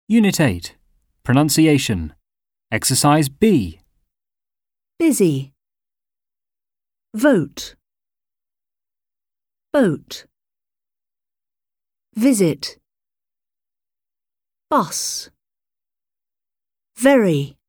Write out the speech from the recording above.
Unit 8. Pronunciation. Exercise B. Busy. Vote. Boat. Visit. Bus. Very.